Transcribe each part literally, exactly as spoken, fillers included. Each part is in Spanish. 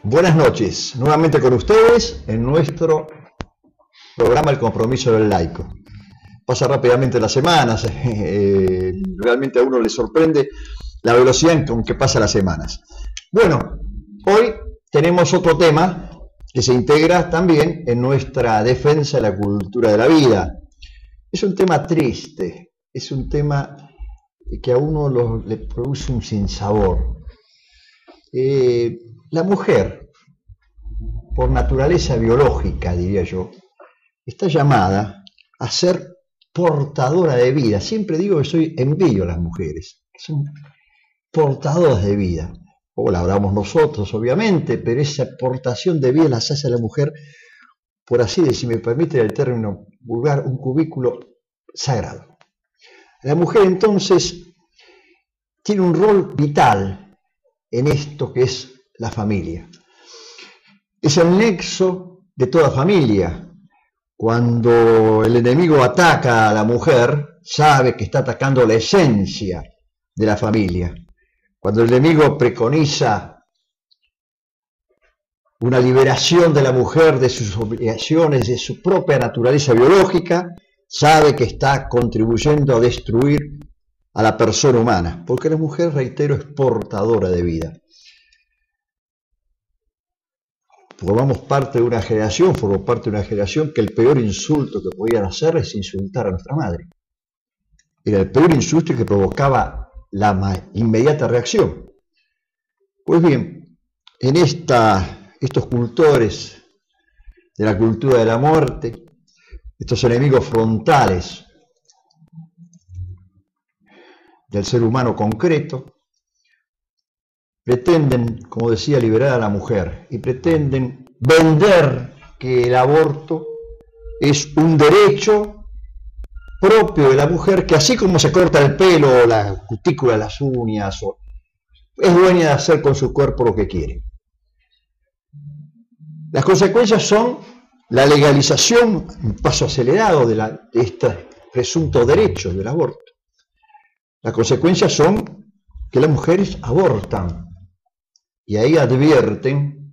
Buenas noches, nuevamente con ustedes en nuestro programa El Compromiso del Laico. Pasa rápidamente las semanas, eh, realmente a uno le sorprende la velocidad con que pasan las semanas. Bueno, hoy tenemos otro tema que se integra también en nuestra defensa de la cultura de la vida. Es un tema triste, es un tema que a uno lo, le produce un sinsabor. Eh, la mujer, por naturaleza biológica, diría yo, está llamada a ser portadora de vida. Siempre digo que soy envidio a las mujeres, que son portadoras de vida. O la hablamos nosotros, obviamente, pero esa aportación de vida las hace a la mujer, por así decir, si me permite el término vulgar, un cubículo sagrado. La mujer entonces tiene un rol vital en esto que es la familia. Es el nexo de toda familia. Cuando el enemigo ataca a la mujer, sabe que está atacando la esencia de la familia. Cuando el enemigo preconiza una liberación de la mujer de sus obligaciones, de su propia naturaleza biológica, sabe que está contribuyendo a destruir a la persona humana, porque la mujer, reitero, es portadora de vida. Formamos parte de una generación, formo parte de una generación que el peor insulto que podían hacer es insultar a nuestra madre. Era el peor insulto que provocaba la inmediata reacción. Pues bien, en esta, estos cultores de la cultura de la muerte, estos enemigos frontales del ser humano concreto, pretenden, como decía, liberar a la mujer y pretenden vender que el aborto es un derecho propio de la mujer, que así como se corta el pelo, la cutícula, las uñas, o, es dueña de hacer con su cuerpo lo que quiere. Las consecuencias son la legalización, un paso acelerado de, la, de este presunto derecho del aborto. Las consecuencias son que las mujeres abortan. Y ahí advierten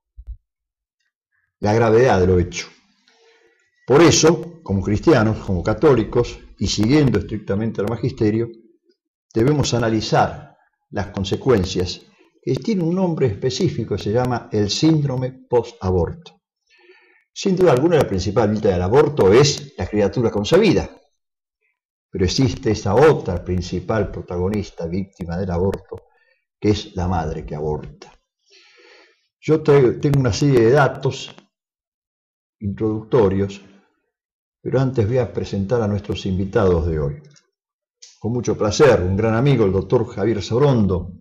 la gravedad de lo hecho. Por eso, como cristianos, como católicos, y siguiendo estrictamente el magisterio, debemos analizar las consecuencias, que tiene un nombre específico, se llama el síndrome post-aborto. Sin duda alguna, la principal víctima del aborto es la criatura concebida, pero existe esa otra principal protagonista víctima del aborto, que es la madre que aborta. Yo tengo una serie de datos introductorios, pero antes voy a presentar a nuestros invitados de hoy. Con mucho placer, un gran amigo, el doctor Javier Sorondo.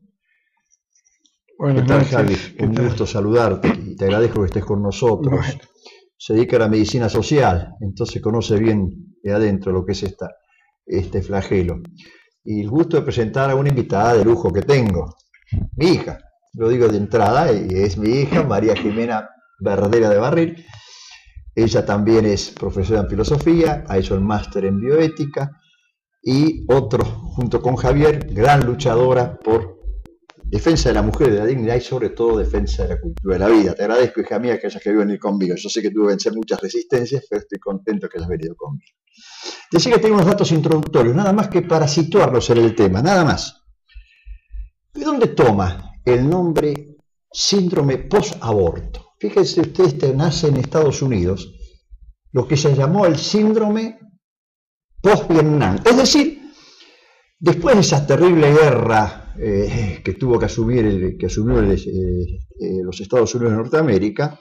Buenas ¿Qué tal, noches? Javi? ¿Qué Un tal? gusto saludarte y te agradezco que estés con nosotros. Bueno. Se dedica a la medicina social, entonces conoce bien de adentro lo que es esta, este flagelo. Y el gusto de presentar a una invitada de lujo que tengo, mi hija. Lo digo de entrada, y es mi hija, María Jimena Verdera de Barril. Ella también es profesora en filosofía, ha hecho el máster en bioética, y otro, junto con Javier, gran luchadora por defensa de la mujer, de la dignidad y sobre todo defensa de la cultura de la vida. Te agradezco, hija mía, que hayas querido venir conmigo. Yo sé que tuve que vencer muchas resistencias, pero estoy contento que hayas venido conmigo. Decía que tengo unos datos introductorios, nada más que para situarlos en el tema, nada más. ¿De dónde toma el nombre síndrome post-aborto? Fíjense ustedes, este nace en Estados Unidos, lo que se llamó el síndrome post-Vietnam. Es decir, después de esa terrible guerra eh, que tuvo que asumir el, que asumió el, eh, eh, los Estados Unidos de Norteamérica,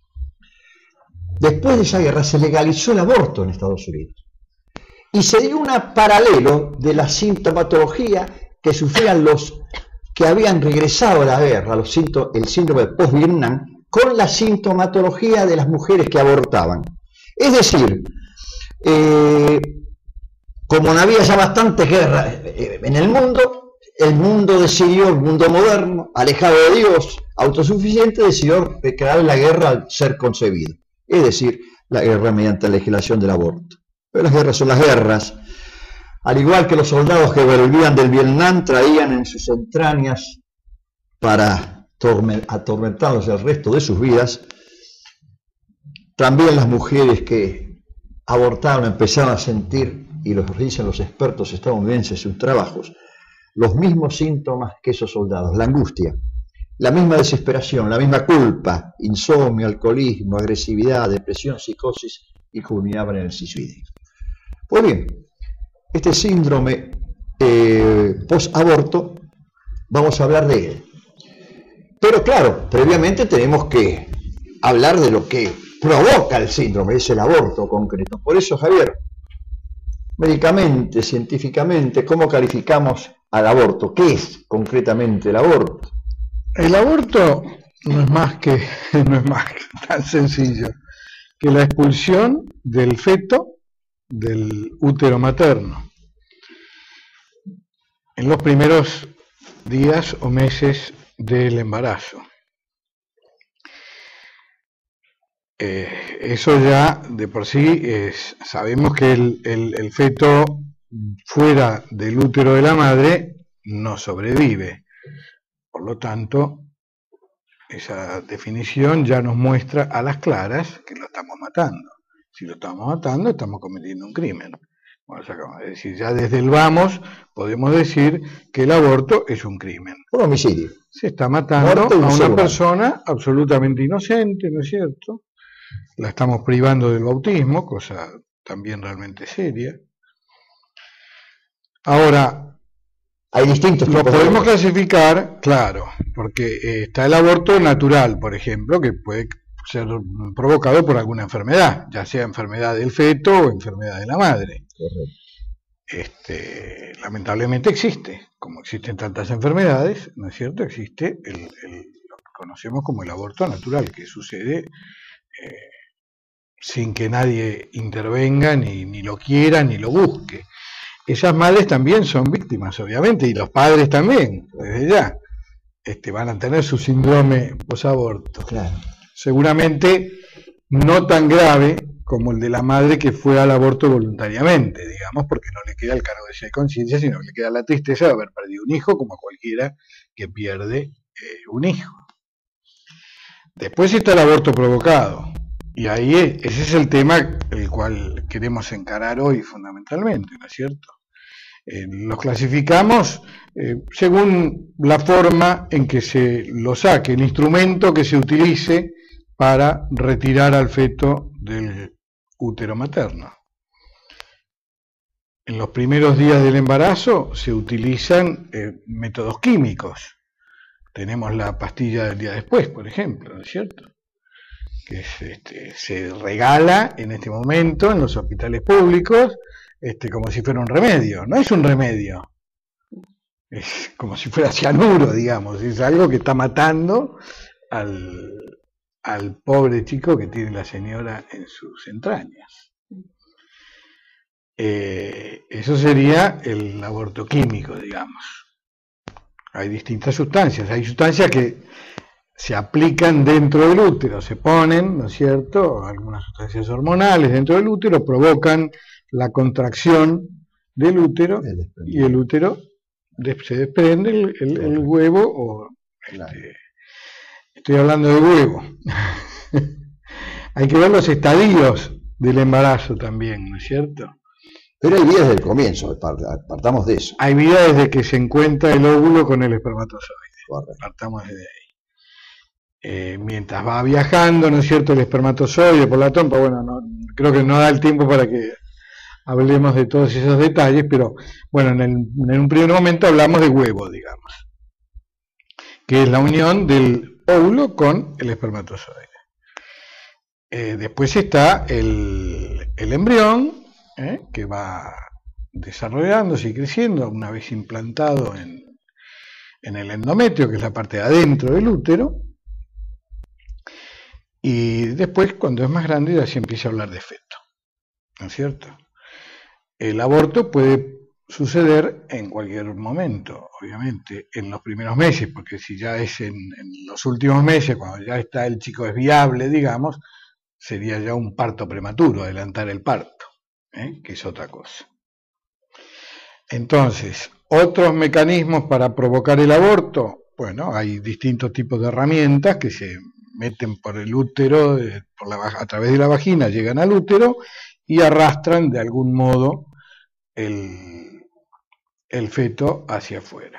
después de esa guerra se legalizó el aborto en Estados Unidos. Y se dio un paralelo de la sintomatología que sufrían los que habían regresado a la guerra, los el síndrome de post-Vietnam, con la sintomatología de las mujeres que abortaban. Es decir, eh, como no había ya bastantes guerras en el mundo, el mundo decidió, el mundo moderno, alejado de Dios, autosuficiente, decidió declarar la guerra al ser concebido. Es decir, la guerra mediante la legislación del aborto. Pero las guerras son las guerras. Al igual que los soldados que volvían del Vietnam traían en sus entrañas para atormentados el resto de sus vidas. También las mujeres que abortaron empezaron a sentir, y lo dicen los expertos estadounidenses en sus trabajos, los mismos síntomas que esos soldados, la angustia, la misma desesperación, la misma culpa, insomnio, alcoholismo, agresividad, depresión, psicosis, y culminaban en el suicidio. Pues bien, este síndrome eh, post-aborto, vamos a hablar de él. Pero claro, previamente tenemos que hablar de lo que provoca el síndrome, es el aborto concreto. Por eso, Javier, médicamente, científicamente, ¿cómo calificamos al aborto? ¿Qué es concretamente el aborto? El aborto no es más que, no es más que tan sencillo que la expulsión del feto del útero materno en los primeros días o meses del embarazo. Eh, eso ya de por sí es, sabemos que el, el, el feto fuera del útero de la madre no sobrevive. Por lo tanto, esa definición ya nos muestra a las claras que lo estamos matando. Si lo estamos matando, estamos cometiendo un crimen. Bueno, es decir, ya desde el vamos podemos decir que el aborto es un crimen. Un homicidio. Se está matando a una persona absolutamente inocente, ¿no es cierto? La estamos privando del bautismo, cosa también realmente seria. Ahora, hay distintos lo tipos podemos de... clasificar, claro, porque eh, está el aborto natural, por ejemplo, que puede ser provocado por alguna enfermedad, ya sea enfermedad del feto o enfermedad de la madre. Correcto. Este, lamentablemente existe, como existen tantas enfermedades, ¿no es cierto? Existe el, el, lo que conocemos como el aborto natural, que sucede eh, sin que nadie intervenga, ni, ni lo quiera, ni lo busque. Esas madres también son víctimas, obviamente, y los padres también, desde ya. Este, van a tener su síndrome posaborto. Claro. Seguramente no tan grave como el de la madre que fue al aborto voluntariamente, digamos, porque no le queda el cargo de conciencia, sino que le queda la tristeza de haber perdido un hijo, como a cualquiera que pierde eh, un hijo. Después está el aborto provocado, y ahí es, ese es el tema el cual queremos encarar hoy fundamentalmente, ¿no es cierto? Eh, los clasificamos eh, según la forma en que se lo saque, el instrumento que se utilice para retirar al feto del útero materno. En los primeros días del embarazo se utilizan eh, métodos químicos. Tenemos la pastilla del día después, por ejemplo, ¿no es cierto? Que es, este, se regala en este momento en los hospitales públicos este, como si fuera un remedio. No es un remedio, es como si fuera cianuro, digamos, es algo que está matando al, al pobre chico que tiene la señora en sus entrañas. Eh, eso sería el aborto químico, digamos. Hay distintas sustancias, hay sustancias que se aplican dentro del útero, se ponen, ¿no es cierto?, algunas sustancias hormonales dentro del útero, provocan la contracción del útero y el útero se desprende el, el, el huevo, o este, estoy hablando de huevo. Hay que ver los estadios del embarazo también, ¿no es cierto? Pero hay vida desde el comienzo, partamos de eso. Hay vida desde que se encuentra el óvulo con el espermatozoide. Correcto. Partamos desde ahí. Eh, mientras va viajando, ¿no es cierto?, el espermatozoide por la trompa, bueno, no, creo que no da el tiempo para que hablemos de todos esos detalles, pero bueno, en, el, en un primer momento hablamos de huevo, digamos, que es la unión del óvulo con el espermatozoide. Eh, después está el, el embrión, ¿eh?, que va desarrollándose y creciendo una vez implantado en, en el endometrio, que es la parte de adentro del útero, y después, cuando es más grande, ya se empieza a hablar de feto, ¿no es cierto? El aborto puede suceder en cualquier momento, obviamente, en los primeros meses, porque si ya es en, en los últimos meses, cuando ya está el chico es viable, digamos, sería ya un parto prematuro, adelantar el parto, ¿eh?, que es otra cosa. Entonces, otros mecanismos para provocar el aborto, bueno, hay distintos tipos de herramientas que se meten por el útero, eh, por la, a través de la vagina, llegan al útero y arrastran de algún modo el, el feto hacia afuera.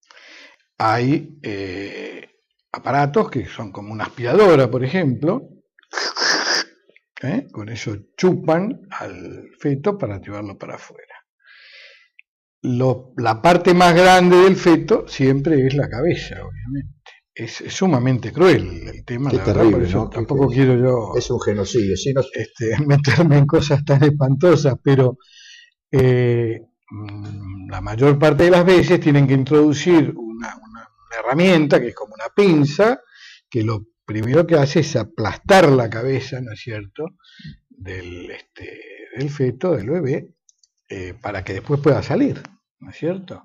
Hay eh, aparatos que son como una aspiradora, por ejemplo, ¿eh? Con eso chupan al feto para llevarlo para afuera. Lo, la parte más grande del feto siempre es la cabeza, obviamente. Es, es sumamente cruel el tema, Qué la terrible, verdad, por eso ¿no? tampoco Qué, quiero yo es un genocidio, sí, no, este, meterme en cosas tan espantosas, pero eh, la mayor parte de las veces tienen que introducir una, una, una herramienta que es como una pinza, que lo primero que hace es aplastar la cabeza, ¿no es cierto?, del, este, del feto, del bebé, eh, para que después pueda salir, ¿no es cierto?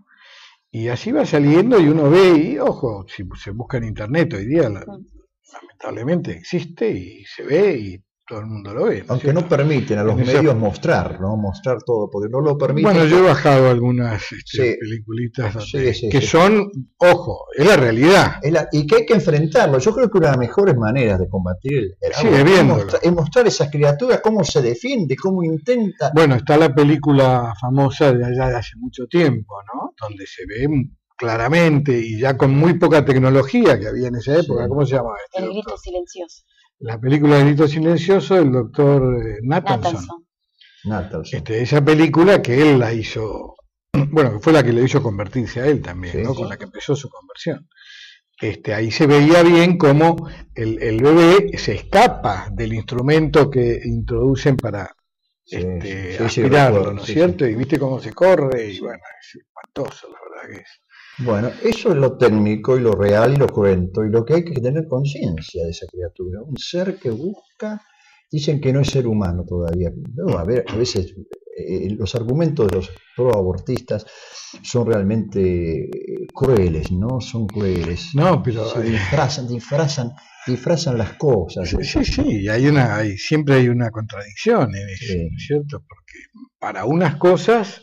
Y así va saliendo y uno ve, y ojo, si se busca en internet hoy día, la, lamentablemente existe y se ve y todo el mundo lo ve, ¿no? Aunque no permiten a los en medios esa... mostrar, ¿no? Mostrar todo, porque no lo permiten. Bueno, yo he bajado algunas este, sí, peliculitas donde, sí, sí, que sí. son, ojo, es la realidad. Es la, y que hay que enfrentarlo. Yo creo que una de las mejores maneras de combatir el, el sí, agua es, es, mostrar, es mostrar a esas criaturas cómo se defiende, cómo intenta. Bueno, está la película famosa de allá de hace mucho tiempo, ¿no? Donde se ve claramente y ya con muy poca tecnología que había en esa época. Sí. ¿Cómo se llama este? El doctor? grito silencioso. La película El grito silencioso del doctor eh, Nathanson. Nathanson. Este, esa película que él la hizo, bueno, que fue la que le hizo convertirse a él también, sí, ¿no? Con la que empezó su conversión. Este, ahí se veía bien cómo el, el bebé se escapa del instrumento que introducen para sí, este, sí, aspirarlo, sí, ¿no es sí, cierto? Sí. Y viste cómo se corre, y bueno, es espantoso, la verdad que es. Bueno, eso es lo técnico y lo real y lo cruento, y lo que hay que tener conciencia de esa criatura, un ser que busca, dicen que no es ser humano todavía, no, a ver, a veces eh, los argumentos de los pro-abortistas son realmente crueles, ¿no? Son crueles. No, pero se disfrazan, disfrazan, disfrazan las cosas. Sí, sí, sí, hay una, hay, siempre hay una contradicción en eso, sí. ¿Cierto? Porque para unas cosas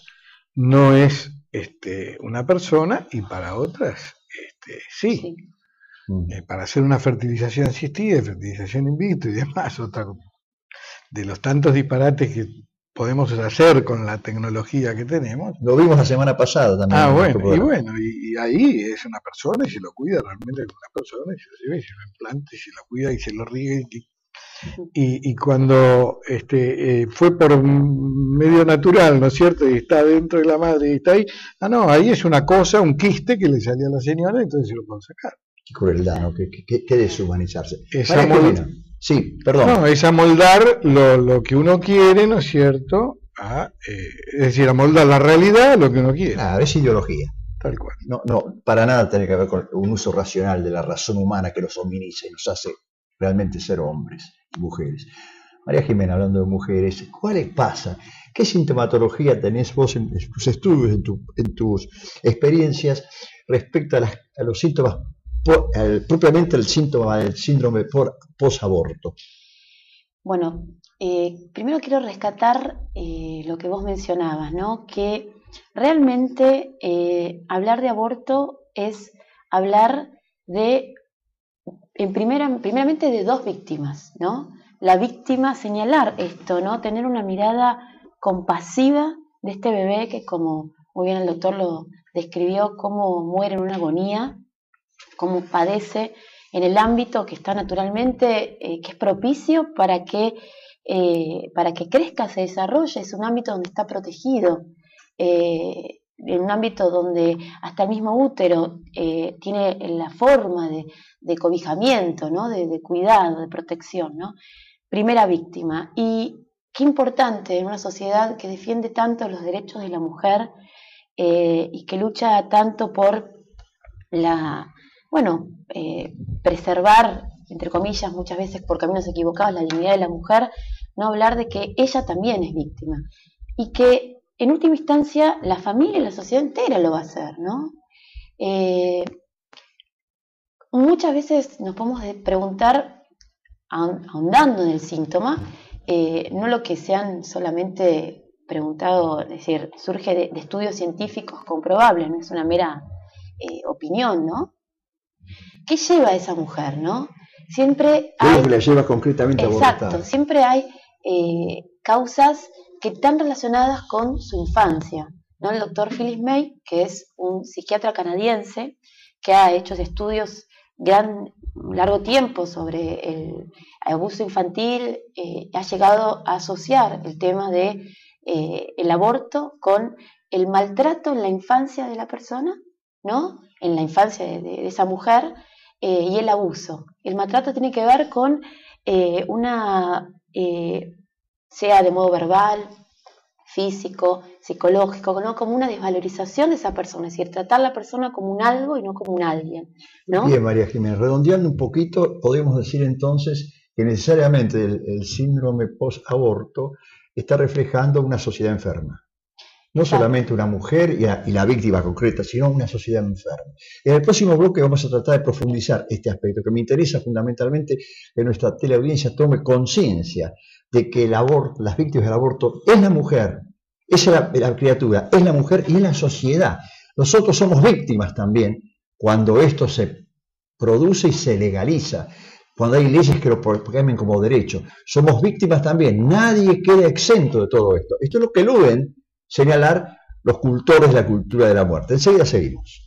no es este, una persona y para otras este, sí. sí. Mm. Eh, para hacer una fertilización asistida, fertilización in vitro y demás, otra de los tantos disparates que podemos hacer con la tecnología que tenemos. Lo vimos la semana pasada también. Ah, bueno, y bueno, y, y ahí es una persona y se lo cuida realmente como una persona, y se lo lleva y se lo implanta y se lo cuida y se lo riega. Y, y, y cuando este, eh, fue por medio natural, ¿no es cierto? Y está dentro de la madre y está ahí. Ah, no, ahí es una cosa, un quiste que le salió a la señora, entonces se lo puedo sacar. Qué crueldad, ¿no? Qué, qué, qué deshumanizarse. Esa mold... Sí, perdón. No, es amoldar lo, lo que uno quiere, ¿no es cierto? A, eh, es decir, amoldar la realidad a lo que uno quiere. Claro, es ideología. Tal cual. No, no, para nada tiene que ver con un uso racional de la razón humana que nos hominiza y nos hace realmente ser hombres y mujeres. María Jimena, hablando de mujeres, ¿cuáles pasa? ¿Qué sintomatología tenés vos en tus estudios, en, tu, en tus experiencias respecto a, las, a los síntomas? Por, el, propiamente el síntoma del síndrome por posaborto. Bueno, eh, primero quiero rescatar eh, lo que vos mencionabas, ¿no? Que realmente eh, hablar de aborto es hablar de, en primera, primeramente de dos víctimas, ¿no? La víctima, señalar esto, ¿no? Tener una mirada compasiva de este bebé que, como muy bien el doctor lo describió, cómo muere en una agonía, cómo padece en el ámbito que está naturalmente, eh, que es propicio para que, eh, para que crezca, se desarrolle, es un ámbito donde está protegido, eh, en un ámbito donde hasta el mismo útero eh, tiene la forma de, de cobijamiento, ¿no? de, de cuidado, de protección, ¿no? Primera víctima. Y qué importante en una sociedad que defiende tanto los derechos de la mujer eh, y que lucha tanto por la... bueno, eh, preservar, entre comillas, muchas veces por caminos equivocados, la dignidad de la mujer, no hablar de que ella también es víctima. Y que, en última instancia, la familia y la sociedad entera lo va a hacer, ¿no? Eh, muchas veces nos podemos preguntar, ahondando en el síntoma, eh, no lo que se han solamente preguntado, es decir, surge de, de estudios científicos comprobables, no es una mera eh, opinión, ¿no? ¿qué lleva a esa mujer, no? Siempre ¿Qué hay... es lo que la lleva concretamente a Exacto, abortar? siempre hay eh, causas que están relacionadas con su infancia, ¿no? El doctor Phyllis May, que es un psiquiatra canadiense que ha hecho estudios gran largo tiempo sobre el abuso infantil, eh, ha llegado a asociar el tema de eh, el aborto con el maltrato en la infancia de la persona, ¿no? En la infancia de, de esa mujer, eh, y el abuso. El maltrato tiene que ver con eh, una, eh, sea de modo verbal, físico, psicológico, ¿no? Como una desvalorización de esa persona, es decir, tratar a la persona como un algo y no como un alguien, ¿no? Bien, María Jiménez, redondeando un poquito, podemos decir entonces que necesariamente el, el síndrome post-aborto está reflejando una sociedad enferma. No Exacto. solamente una mujer y la, y la víctima concreta, sino una sociedad enferma. En el próximo bloque vamos a tratar de profundizar este aspecto, que me interesa fundamentalmente que nuestra teleaudiencia tome conciencia de que el aborto, las víctimas del aborto es la mujer, es la, la criatura, es la mujer y es la sociedad. Nosotros somos víctimas también cuando esto se produce y se legaliza, cuando hay leyes que lo proclamen como derecho. Somos víctimas también, nadie queda exento de todo esto. Esto es lo que eluden señalar los cultores de la cultura de la muerte. Enseguida seguimos.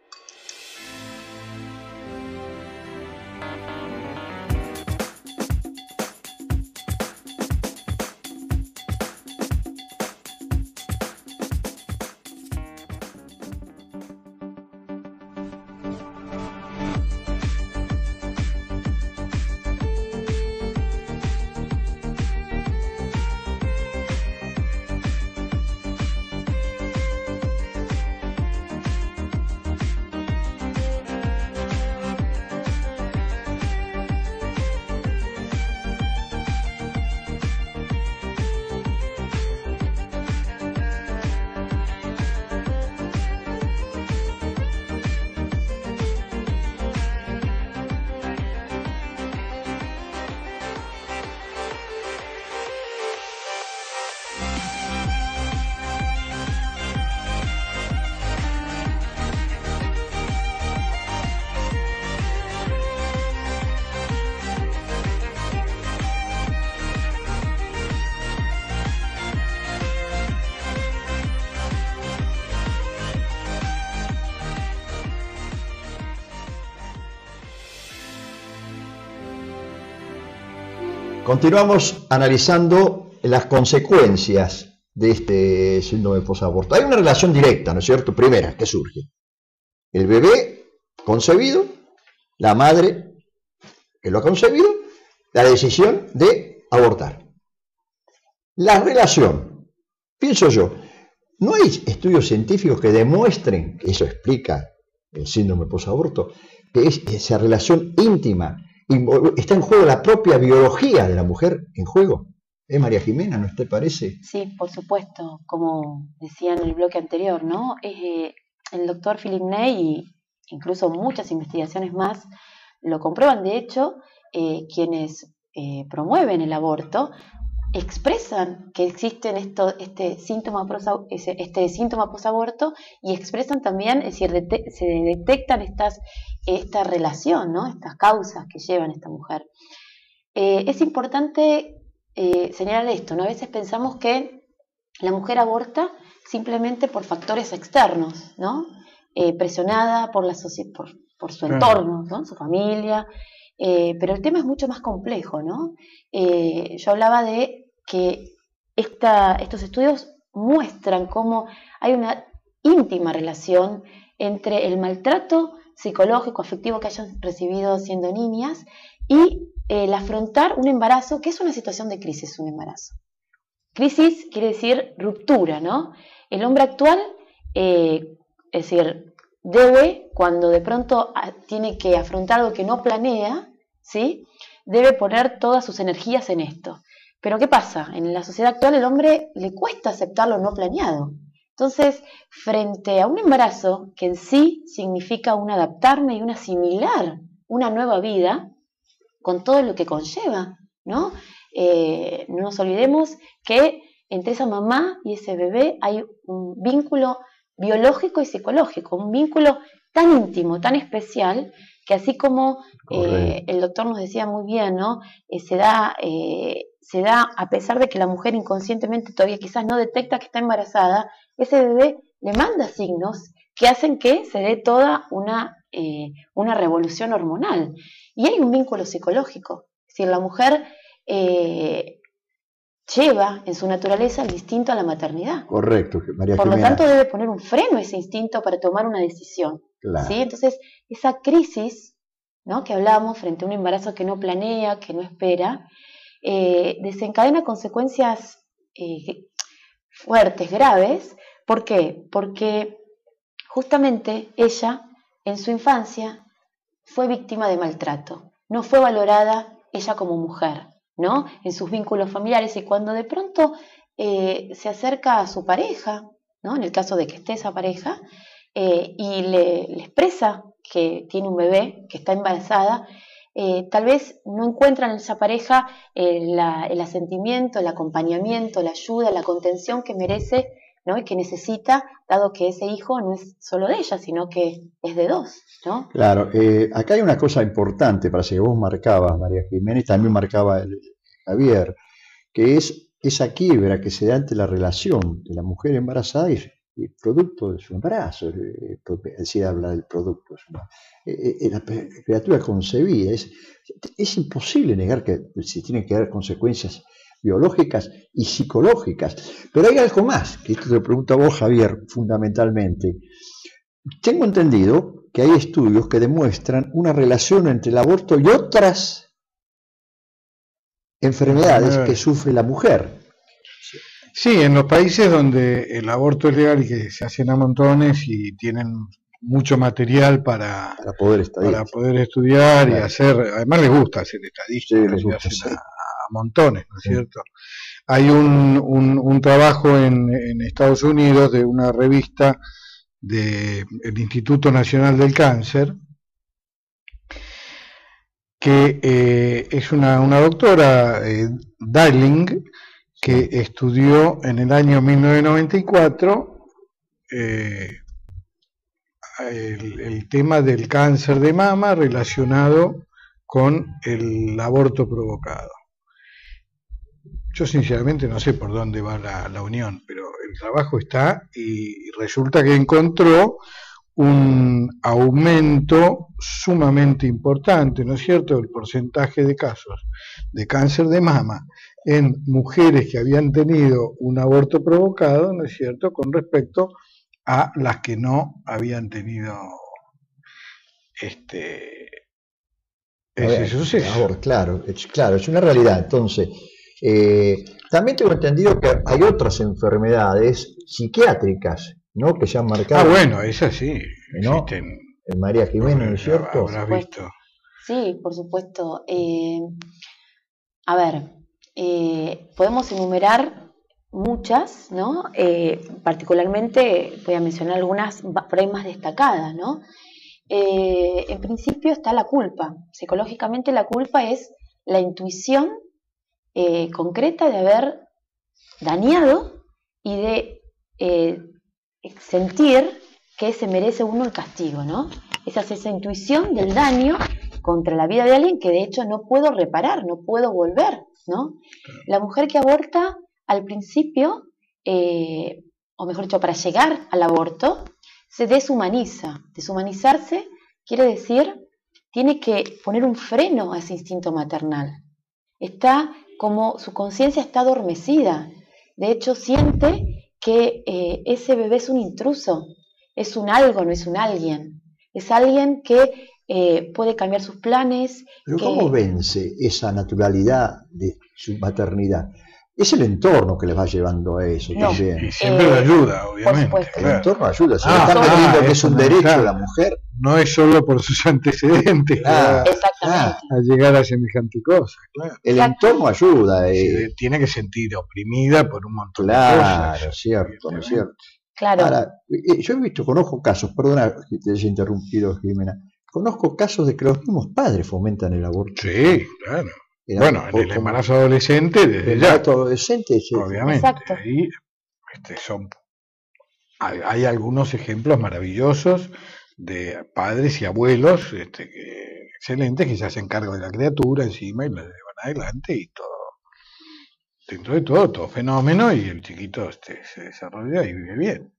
Continuamos analizando las consecuencias de este síndrome posaborto. Hay una relación directa, ¿no es cierto? Primera, que surge. El bebé concebido, la madre que lo ha concebido, la decisión de abortar. La relación, pienso yo, no hay estudios científicos que demuestren, que eso explica el síndrome posaborto, que es esa relación íntima. Está en juego la propia biología de la mujer en juego. ¿Eh, María Jimena, no te parece? Sí, por supuesto, como decía en el bloque anterior, ¿no? Eh, el doctor Phyllis May y incluso muchas investigaciones más lo comprueban. De hecho, eh, quienes eh, promueven el aborto expresan que existen esto, este síntoma prosa, este síntoma posaborto y expresan también, es decir, dete, se detectan estas, esta relación, ¿no? Estas causas que llevan a esta mujer. Eh, es importante eh, señalar esto, ¿no? A veces pensamos que la mujer aborta simplemente por factores externos, ¿no? Eh, presionada por, la por, por su entorno, ¿no? Su familia. Eh, pero el tema es mucho más complejo, ¿no? Eh, yo hablaba de que esta, estos estudios muestran cómo hay una íntima relación entre el maltrato psicológico, afectivo que hayan recibido siendo niñas y eh, el afrontar un embarazo, que es una situación de crisis, un embarazo. Crisis quiere decir ruptura, ¿no? El hombre actual, eh, es decir, debe, cuando de pronto tiene que afrontar algo que no planea, ¿sí? Debe poner todas sus energías en esto. Pero ¿qué pasa? En la sociedad actual el hombre le cuesta aceptar lo no planeado. Entonces, frente a un embarazo que en sí significa un adaptarme y un asimilar una nueva vida, con todo lo que conlleva, ¿no? Eh, no nos olvidemos que entre esa mamá y ese bebé hay un vínculo biológico y psicológico, un vínculo tan íntimo, tan especial, que así como eh, el doctor nos decía muy bien, ¿no? Eh, se da, eh, se da a pesar de que la mujer inconscientemente todavía quizás no detecta que está embarazada, ese bebé le manda signos que hacen que se dé toda una, eh, una revolución hormonal. Y hay un vínculo psicológico, es decir, la mujer eh, lleva en su naturaleza el instinto a la maternidad. Correcto, María Por Jimena. lo tanto, debe poner un freno a ese instinto para tomar una decisión. Claro. ¿Sí? Entonces, esa crisis, ¿no?, que hablábamos frente a un embarazo que no planea, que no espera, eh, desencadena consecuencias eh, fuertes, graves. ¿Por qué? Porque justamente ella, en su infancia, fue víctima de maltrato. No fue valorada ella como mujer, ¿no?, en sus vínculos familiares, y cuando de pronto eh, se acerca a su pareja, ¿no?, en el caso de que esté esa pareja, eh, y le, le expresa que tiene un bebé, que está embarazada, eh, tal vez no encuentran en esa pareja eh, la, el asentimiento, el acompañamiento, la ayuda, la contención que merece, ¿no?, y que necesita, dado que ese hijo no es solo de ella, sino que es de dos, ¿no? Claro, eh, acá hay una cosa importante, para que vos marcabas, María Jimena, y también marcaba el, Javier, que es esa quiebra que se da entre la relación de la mujer embarazada y el producto de su embarazo. Decía, habla del producto. Eh, eh, la criatura concebida. Es, es imposible negar que se tienen que dar consecuencias biológicas y psicológicas. Pero hay algo más, que esto te lo pregunto a vos, Javier, fundamentalmente. Tengo entendido que hay estudios que demuestran una relación entre el aborto y otras enfermedades que sufre la mujer. Sí, en los países donde el aborto es legal y que se hacen a montones y tienen mucho material para, para, poder, para poder estudiar, claro, y hacer, además les gusta hacer estadísticas, sí, les gusta, y hacen sí. a, a montones, ¿no es sí. cierto? Hay un, un, un trabajo en, en Estados Unidos de una revista del Instituto Nacional del Cáncer, que eh, es una, una doctora, eh, Darling, que estudió en el año mil novecientos noventa y cuatro eh, el, el tema del cáncer de mama relacionado con el aborto provocado. Yo sinceramente no sé por dónde va la, la unión, pero el trabajo está y resulta que encontró un aumento sumamente importante, ¿no es cierto?, del porcentaje de casos de cáncer de mama en mujeres que habían tenido un aborto provocado, ¿no es cierto?, con respecto a las que no habían tenido este ese suceso. Claro, es, claro, es una realidad. Entonces, eh, también tengo entendido que hay otras enfermedades psiquiátricas, ¿no?, que se han marcado. Ah, bueno, esas sí, ¿no? existen. En María Jimena, ¿no es cierto? Habrás visto. Sí, por supuesto. Eh, a ver, eh, podemos enumerar muchas, ¿no? Eh, particularmente voy a mencionar algunas por ahí más destacadas, ¿no? Eh, en principio está la culpa. Psicológicamente la culpa es la intuición eh, concreta de haber dañado y de eh, sentir que se merece uno el castigo, ¿no? Esa es esa intuición del daño contra la vida de alguien que de hecho no puedo reparar, no puedo volver, ¿no? La mujer que aborta al principio, eh, o mejor dicho, para llegar al aborto, se deshumaniza. Deshumanizarse quiere decir, tiene que poner un freno a ese instinto maternal. Está como, su conciencia está adormecida. De hecho, siente que eh, ese bebé es un intruso, es un algo, no es un alguien. Es alguien que eh, puede cambiar sus planes. Pero que... ¿cómo vence esa naturalidad de su maternidad? Es el entorno que les va llevando a eso no, también. Y siempre eh, lo ayuda, obviamente. El entorno ayuda. Si ah, están ah, viendo que es un derecho claro, de la mujer. No es solo por sus antecedentes Ah, que exactamente. va a llegar a semejante cosa. Claro. El entorno ayuda. Eh. Se tiene que sentir oprimida por un montón claro, de cosas. Claro, cierto, ¿no es cierto? Claro. Ahora, yo he visto, conozco casos, perdona que te haya interrumpido, Jimena, conozco casos de que los mismos padres fomentan el aborto. Sí, claro. Era, bueno, en el embarazo adolescente, desde el ya. embarazo adolescente, sí. Obviamente. Exacto. Ahí este, son, hay, hay algunos ejemplos maravillosos de padres y abuelos este, que, excelentes que se hacen cargo de la criatura encima y la llevan adelante y todo, dentro de todo, todo fenómeno y el chiquito este, se desarrolla y vive bien.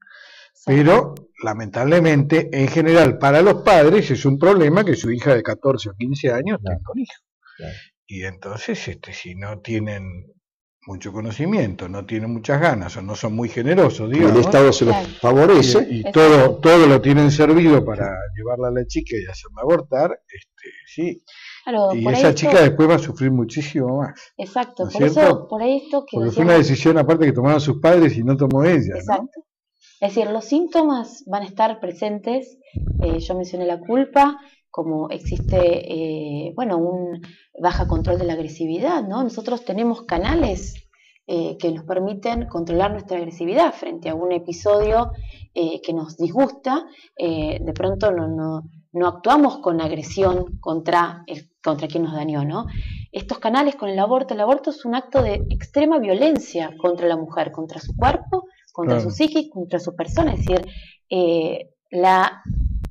Pero, lamentablemente, en general, para los padres es un problema que su hija de catorce o quince años Claro. tenga un hijo. Claro. Y entonces, este, si no tienen mucho conocimiento, no tienen muchas ganas o no son muy generosos, Y digamos, el Estado se lo Claro. favorece. y, y Exacto. todo, todo lo tienen servido para llevarla a la chica y hacerla abortar, este, sí. Claro, Y por ahí esa esto- chica después va a sufrir muchísimo más. exacto, ¿no es por eso, cierto? por ahí esto que Porque fue una decíamos- decisión aparte que tomaron sus padres y no tomó ella, ¿no? Exacto. Es decir, los síntomas van a estar presentes. Eh, yo mencioné la culpa, como existe, eh, bueno, un baja control de la agresividad, ¿no? Nosotros tenemos canales eh, que nos permiten controlar nuestra agresividad frente a un episodio eh, que nos disgusta. Eh, de pronto no, no, no actuamos con agresión contra, el, contra quien nos dañó, ¿no? Estos canales con el aborto, el aborto es un acto de extrema violencia contra la mujer, contra su cuerpo, contra Claro. su psiquis, contra su persona, es decir, eh, la,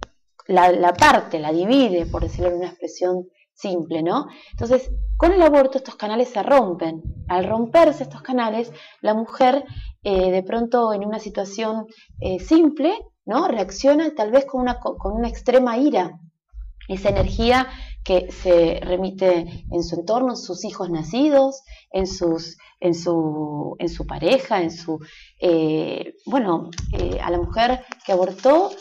la, la parte, la divide, por decirlo en una expresión simple, ¿no? Entonces, con el aborto estos canales se rompen. Al romperse estos canales, la mujer, eh, de pronto en una situación eh, simple, ¿no? Reacciona tal vez con una, con una extrema ira. Esa energía que se remite en su entorno, en sus hijos nacidos, en, sus, en, su, en su pareja, en su... Eh, bueno, eh, a la mujer que abortó,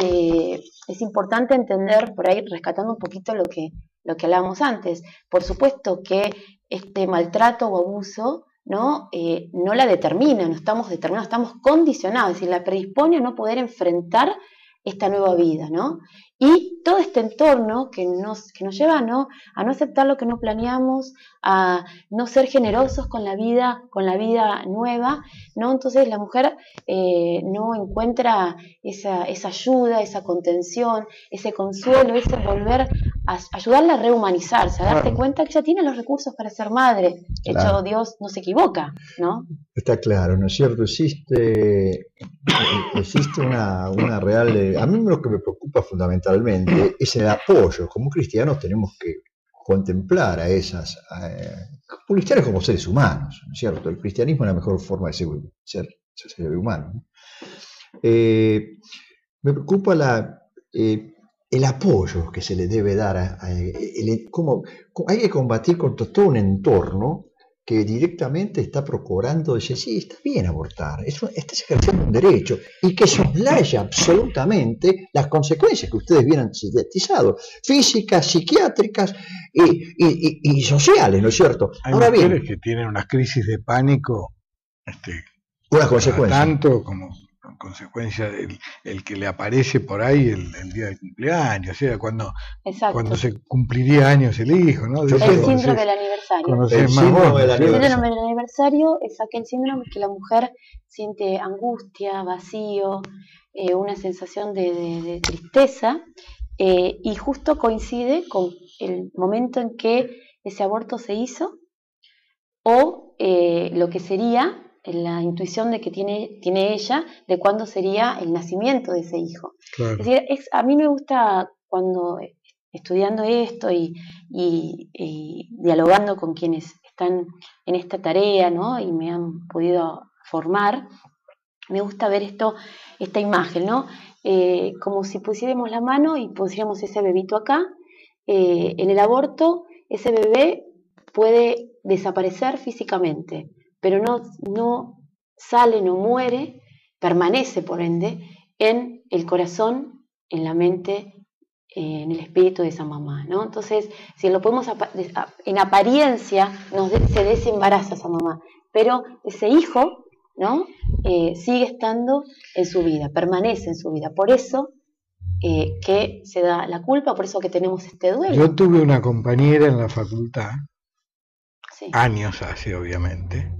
eh, es importante entender, por ahí rescatando un poquito lo que, lo que hablábamos antes, por supuesto que este maltrato o abuso no, eh, no la determina, no estamos determinados, estamos condicionados, es decir, la predispone a no poder enfrentar esta nueva vida, ¿no? Y todo este entorno que nos, que nos lleva, ¿no?, a no aceptar lo que no planeamos, a no ser generosos con la vida, con la vida nueva, ¿no? Entonces la mujer eh, no encuentra esa, esa ayuda, esa contención, ese consuelo, ese volver a ayudarla a rehumanizarse, a darse Claro. cuenta que ella tiene los recursos para ser madre. De Claro. hecho, Dios no se equivoca, ¿no? Está claro, ¿no es cierto? Existe, existe una, una real... eh, A mí lo que me preocupa fundamentalmente es el apoyo. Como cristianos tenemos que contemplar a esas... Eh, como cristianos como seres humanos, ¿no es cierto? El cristianismo es la mejor forma de ser, ser, ser, ser humano, ¿no? Eh, me preocupa la... Eh, el apoyo que se le debe dar a, a el, cómo, cómo hay que combatir contra todo un entorno que directamente está procurando decir, sí, está bien abortar, eso, estás ejerciendo un derecho, y que soslaya absolutamente las consecuencias que ustedes vienen sintetizado, físicas, psiquiátricas y, y, y, y sociales, ¿no es cierto? Hay Ahora mujeres bien, que tienen unas crisis de pánico, este, una cada consecuencia. tanto como consecuencia del el que le aparece por ahí el, el día del cumpleaños, o sea, cuando, Exacto. cuando se cumpliría años el hijo, ¿no? De Yo eso El tengo- conocés- síndrome del aniversario. conocés El más síndrome vos, del ¿no es El cierto? síndrome del aniversario es aquel síndrome que la mujer siente angustia, vacío, eh, una sensación de, de- de tristeza, eh, y justo coincide con el momento en que ese aborto se hizo o eh, lo que sería la intuición de que tiene, tiene ella de cuándo sería el nacimiento de ese hijo. Claro. Es decir, es, a mí me gusta cuando estudiando esto y, y, y dialogando con quienes están en esta tarea, ¿no?, y me han podido formar, me gusta ver esto, esta imagen, ¿no? Eh, como si pusiéramos la mano y pusiéramos ese bebito acá. Eh, en el aborto, ese bebé puede desaparecer físicamente, pero no, no sale, no muere, permanece, por ende, en el corazón, en la mente, eh, en el espíritu de esa mamá, ¿no? Entonces, si lo podemos, en apariencia, nos de, se desembaraza esa mamá, pero ese hijo, ¿no?, eh, sigue estando en su vida, permanece en su vida. Por eso eh, que se da la culpa, por eso que tenemos este duelo. Yo tuve una compañera en la facultad, Sí. años hace obviamente,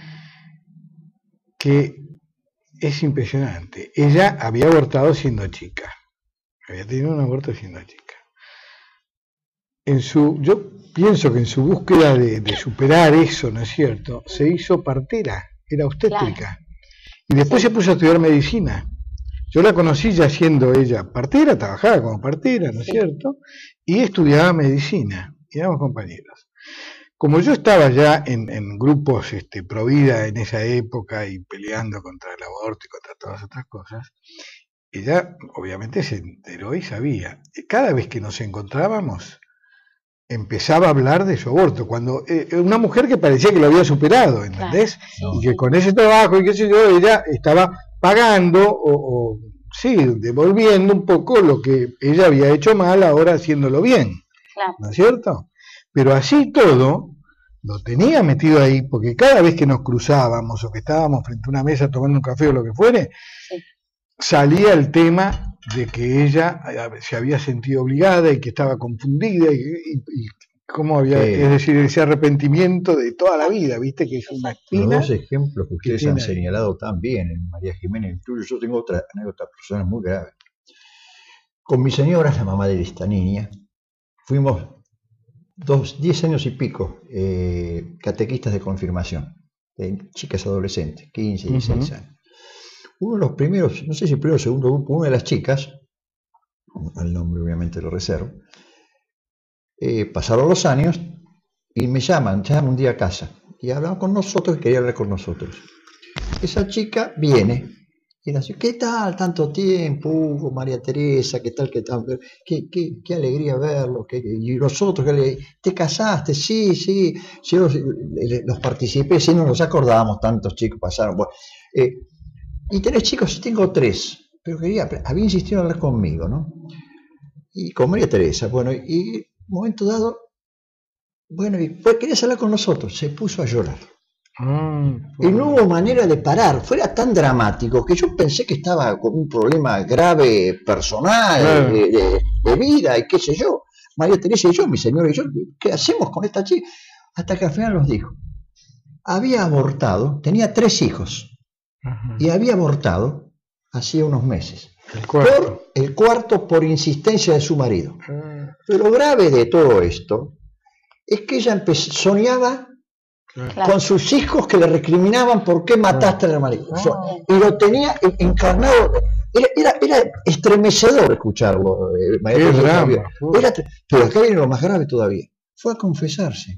que es impresionante. Ella había abortado siendo chica, había tenido un aborto siendo chica. En su, yo pienso que en su búsqueda de, de superar eso, ¿no es cierto?, se hizo partera, era obstétrica. Claro. Y después Sí. se puso a estudiar medicina. Yo la conocí ya siendo ella partera, trabajaba como partera, ¿no es cierto? Y estudiaba medicina, y éramos compañeros. Como yo estaba ya en, en grupos este, pro vida en esa época y peleando contra el aborto y contra todas otras cosas, ella obviamente se enteró y sabía. Cada vez que nos encontrábamos, empezaba a hablar de su aborto, cuando eh, una mujer que parecía que lo había superado, ¿entendés? Claro, sí, y que sí. Con ese trabajo y qué sé yo, ella estaba pagando o, o sí, devolviendo un poco lo que ella había hecho mal, ahora haciéndolo bien, claro. ¿No es cierto? Pero así todo, lo tenía metido ahí, porque cada vez que nos cruzábamos o que estábamos frente a una mesa tomando un café o lo que fuere, sí. Salía el tema de que ella se había sentido obligada y que estaba confundida y, y, y cómo había, sí. Es decir, ese arrepentimiento de toda la vida, viste, que es una espina. Los dos ejemplos que ustedes que han señalado también, en María Jiménez, el tuyo, yo tengo otra anécdota personal muy grave. Con mi señora, la mamá de esta niña, fuimos dos, diez años y pico eh, catequistas de confirmación, de chicas adolescentes, quince, dieciséis uh-huh. años. Uno de los primeros, no sé si el primero o segundo grupo, una de las chicas, el nombre obviamente lo reservo, eh, pasaron los años y me llaman, llaman un día a casa y hablan con nosotros y quería hablar con nosotros. Esa chica viene y dice, ¿qué tal? Tanto tiempo, Hugo, María Teresa, ¿qué tal? ¿Qué tal? Qué, qué, qué alegría verlo. Qué, y nosotros, ¿te casaste? Sí, sí, sí los, los participé, sí, no nos acordábamos, tantos chicos pasaron. Bueno, eh, y tenés chicos, tengo tres, pero quería, había insistido en hablar conmigo, ¿no? Y con María Teresa, bueno, y en un momento dado, bueno, y pues querías hablar con nosotros, se puso a llorar. Mm, y no hubo manera de parar, fuera tan dramático que yo pensé que estaba con un problema grave personal, de, de, de vida y qué sé yo. María Teresa y yo, mi señora y yo, ¿qué hacemos con esta chica? Hasta que al final nos dijo, había abortado, tenía tres hijos. Y había abortado hacía unos meses. El cuarto. Por, el cuarto por insistencia de su marido. Ah. Pero lo grave de todo esto es que ella empezó, soñaba claro. con sus hijos que le recriminaban por qué mataste al marido. Ah. Y lo tenía encarnado. Era, era, era estremecedor escucharlo. Eh, drama, era, pero acá viene lo más grave todavía. Fue a confesarse.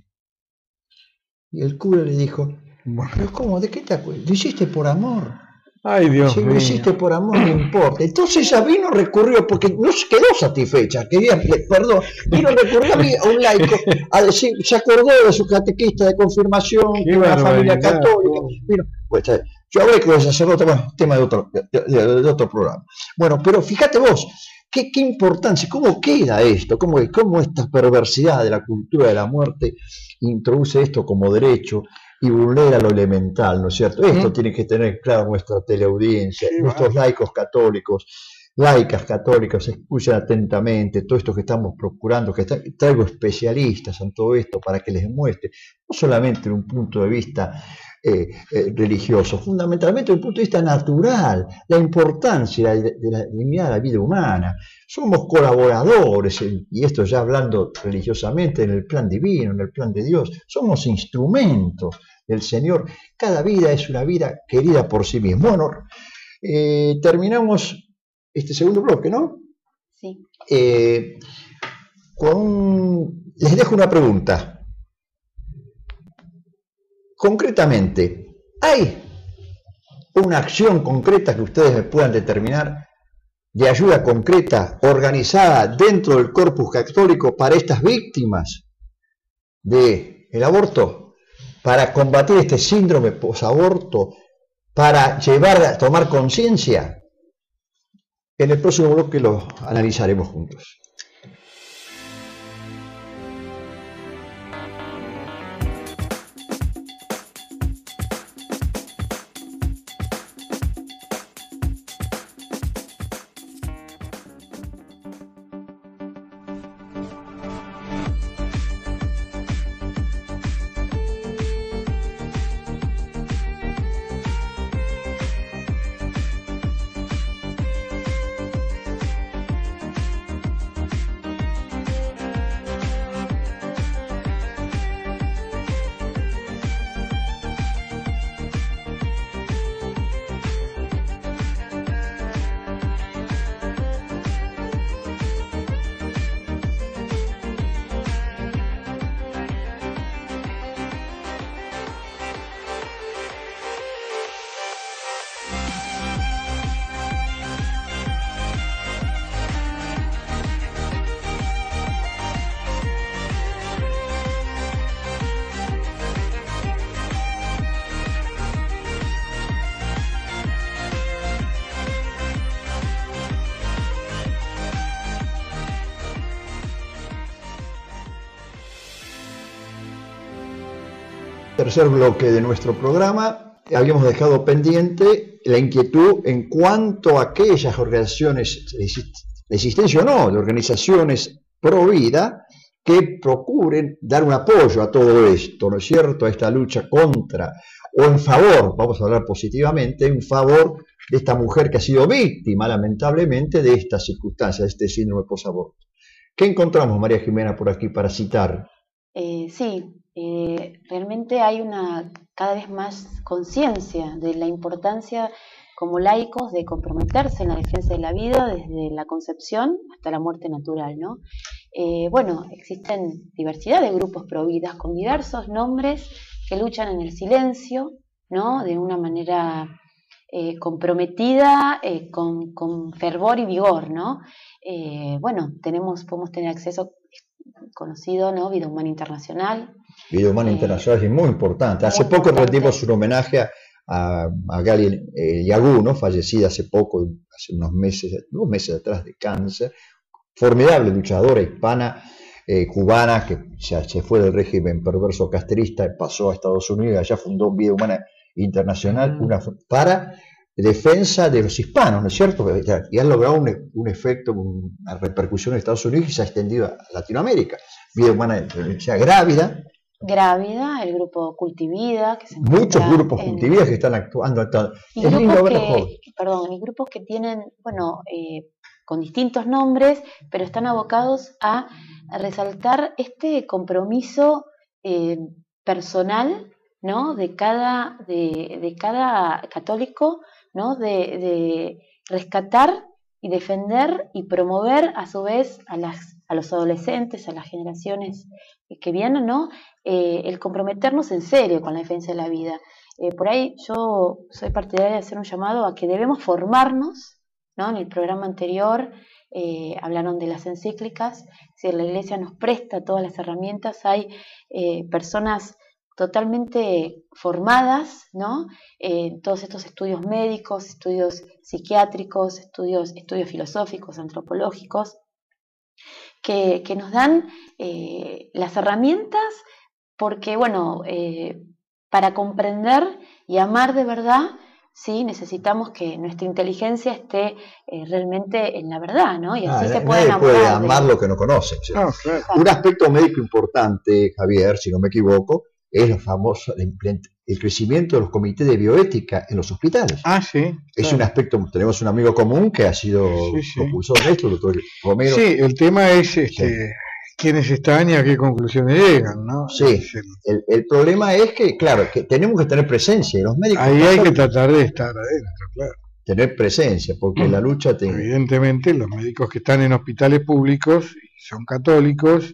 Y el cura le dijo, pero ¿cómo? ¿De qué te acuerdas? Lo hiciste por amor. Ay, Dios si mío. lo hiciste por amor, no importa. Entonces ella vino, recurrió, porque no se quedó satisfecha, quería, perdón, vino, recurrió a un laico a decir, se acordó de su catequista de confirmación, de una familia católica. Vino, pues, yo hablé con el sacerdote, bueno, tema de otro, de, de, de otro programa. Bueno, pero fíjate vos, qué, qué importancia, cómo queda esto, cómo, cómo esta perversidad de la cultura de la muerte introduce esto como derecho y vulnera lo elemental, ¿no es cierto? Esto ¿Mm? Tiene que tener claro nuestra teleaudiencia, sí, nuestros va. laicos católicos, laicas católicas, escuchen atentamente todo esto que estamos procurando, que está, traigo especialistas en todo esto para que les muestre, no solamente de un punto de vista eh, eh, religioso, fundamentalmente desde un punto de vista natural, la importancia de, de la dignidad de la vida humana. Somos colaboradores, y esto ya hablando religiosamente, en el plan divino, en el plan de Dios, somos instrumentos del Señor. Cada vida es una vida querida por sí misma. Bueno, eh, terminamos este segundo bloque, ¿no? Sí. Eh, con un... Les dejo una pregunta. Concretamente, ¿hay una acción concreta que ustedes me puedan determinar de ayuda concreta organizada dentro del corpus católico para estas víctimas del aborto, para combatir este síndrome posaborto, para llevar a tomar conciencia? En el próximo bloque lo analizaremos juntos. tercer bloque de nuestro programa habíamos dejado pendiente la inquietud en cuanto a aquellas organizaciones, de existencia o no, de organizaciones pro vida, que procuren dar un apoyo a todo esto, ¿no es cierto?, a esta lucha contra, o en favor, vamos a hablar positivamente, en favor de esta mujer que ha sido víctima, lamentablemente, de estas circunstancias, de este síndrome posaborto. ¿Qué encontramos, María Jimena, por aquí para citar? Eh, sí, eh, realmente hay una cada vez más conciencia de la importancia como laicos de comprometerse en la defensa de la vida desde la concepción hasta la muerte natural, ¿no? Eh, bueno, existen diversidad de grupos providas con diversos nombres que luchan en el silencio, ¿no?, de una manera eh, comprometida, eh, con, con fervor y vigor, ¿no? Eh, bueno, tenemos, podemos tener acceso conocido, ¿no?, Vida Humana Internacional. Vida Humana eh, Internacional es muy importante. Hace muy poco importante. rendimos un homenaje a, a Gali eh, Yaguno, fallecida hace poco, hace unos meses, unos meses atrás de cáncer. Formidable luchadora hispana, eh, cubana, que ya se fue del régimen perverso castrista, pasó a Estados Unidos, allá fundó Vida Humana Internacional, una para defensa de los hispanos, ¿no es cierto? Y han logrado un, un efecto, una repercusión en Estados Unidos y se ha extendido a Latinoamérica. Vida Humana, ya grávida. Grávida, el grupo Cultivida. Que se Muchos grupos en, Cultivida que están actuando. Y es lindo que, perdón, y grupos que tienen, bueno, eh, con distintos nombres, pero están abocados a resaltar este compromiso eh, personal, ¿no?, de cada, de, de cada católico, ¿no?, de, de rescatar y defender y promover a su vez a, las, a los adolescentes, a las generaciones que vienen, ¿no?, eh, el comprometernos en serio con la defensa de la vida. Eh, por ahí yo soy partidaria de hacer un llamado a que debemos formarnos, ¿no? En el programa anterior eh, hablaron de las encíclicas, si la Iglesia nos presta todas las herramientas, hay eh, personas totalmente formadas, ¿no?, eh, todos estos estudios médicos, estudios psiquiátricos, estudios, estudios filosóficos, antropológicos, que, que nos dan eh, las herramientas, porque, bueno, eh, para comprender y amar de verdad, sí, necesitamos que nuestra inteligencia esté eh, realmente en la verdad, ¿no? Y así ah, se puede enamorar. Nadie puede amar de... lo que no conoce. ¿Sí? No, claro. Un aspecto médico importante, Javier, si no me equivoco, es lo famoso, el, el crecimiento de los comités de bioética en los hospitales. Ah, sí. Es claro. Un aspecto, tenemos un amigo común que ha sido sí, sí. propulsor de esto, el doctor Romero. Sí, el tema es este, sí. quiénes están y a qué conclusiones llegan, ¿no? Sí, el, el problema es que, claro, que tenemos que tener presencia, los médicos... Ahí hay que tratar de estar adentro, claro. Tener presencia, porque mm. la lucha... Te... Evidentemente, los médicos que están en hospitales públicos son católicos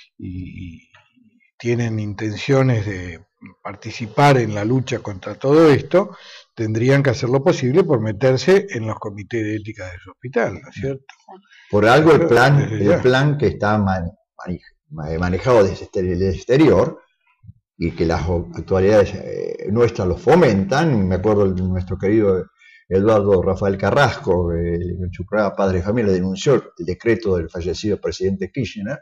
y tienen intenciones de participar en la lucha contra todo esto, tendrían que hacer lo posible por meterse en los comités de ética de su hospital, ¿no es cierto? Por algo el plan, el plan que está man, manejado desde el exterior y que las actualidades eh, nuestras lo fomentan, me acuerdo de nuestro querido Eduardo Rafael Carrasco, el, en su programa Padre de Familia denunció el decreto del fallecido presidente Kirchner,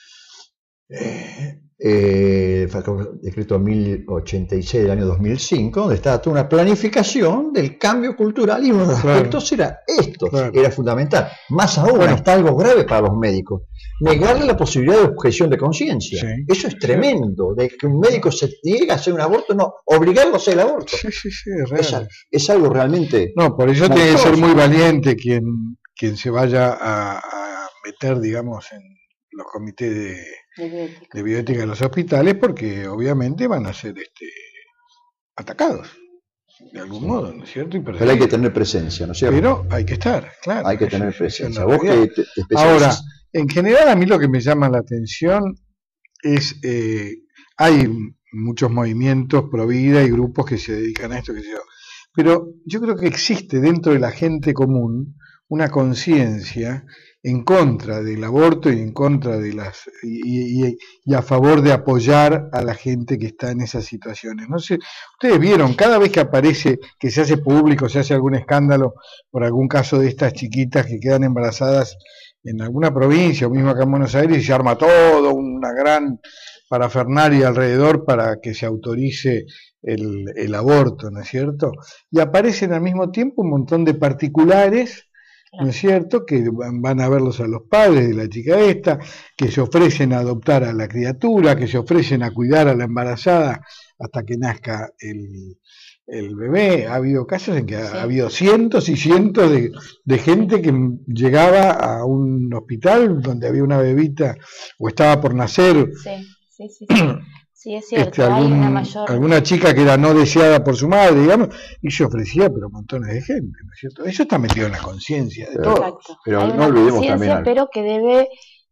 eh, eh, el decreto mil ochenta y seis del año dos mil cinco, donde está toda una planificación del cambio cultural y uno de los claro. aspectos era esto, claro. era fundamental. Más aún, bueno, está algo grave para los médicos, negarle la posibilidad de objeción de conciencia. Sí, eso es tremendo, de que un médico se niegue a hacer un aborto, no, obligarlo a hacer el aborto. Sí, sí, sí, es, real. es, es algo realmente... No, por eso tiene que ser muy valiente quien, quien se vaya a, a meter, digamos, en los comités de... De bioética. de bioética en los hospitales, porque obviamente van a ser este, atacados de algún sí. modo, ¿no es cierto? Y pero hay que tener presencia, ¿no es cierto? Pero hay que estar, claro. Hay que tener presencia. ¿Vos que te, te Ahora, en general a mí lo que me llama la atención es, eh, hay muchos movimientos pro vida y grupos que se dedican a esto, que sé yo, pero yo creo que existe dentro de la gente común una conciencia en contra del aborto y en contra de las y, y, y a favor de apoyar a la gente que está en esas situaciones. No sé, ustedes vieron, cada vez que aparece, que se hace público, se hace algún escándalo por algún caso de estas chiquitas que quedan embarazadas en alguna provincia o mismo acá en Buenos Aires y se arma todo, una gran parafernalia alrededor para que se autorice el, el aborto, ¿no es cierto? Y aparecen al mismo tiempo un montón de particulares, ¿no es cierto?, que van a verlos a los padres de la chica esta, que se ofrecen a adoptar a la criatura, que se ofrecen a cuidar a la embarazada hasta que nazca el, el bebé. Ha habido casos en que ha, Sí. ha habido cientos y cientos de, de gente que llegaba a un hospital donde había una bebita o estaba por nacer. Sí, sí, sí, sí. Sí, es cierto, Este, hay algún, una mayor... alguna chica que era no deseada por su madre, digamos, y se ofrecía, pero montones de gente, ¿no es cierto? Eso está metido en la conciencia de todos. Exacto. Pero Hay no una olvidemos conciencia, también algo. pero que debe,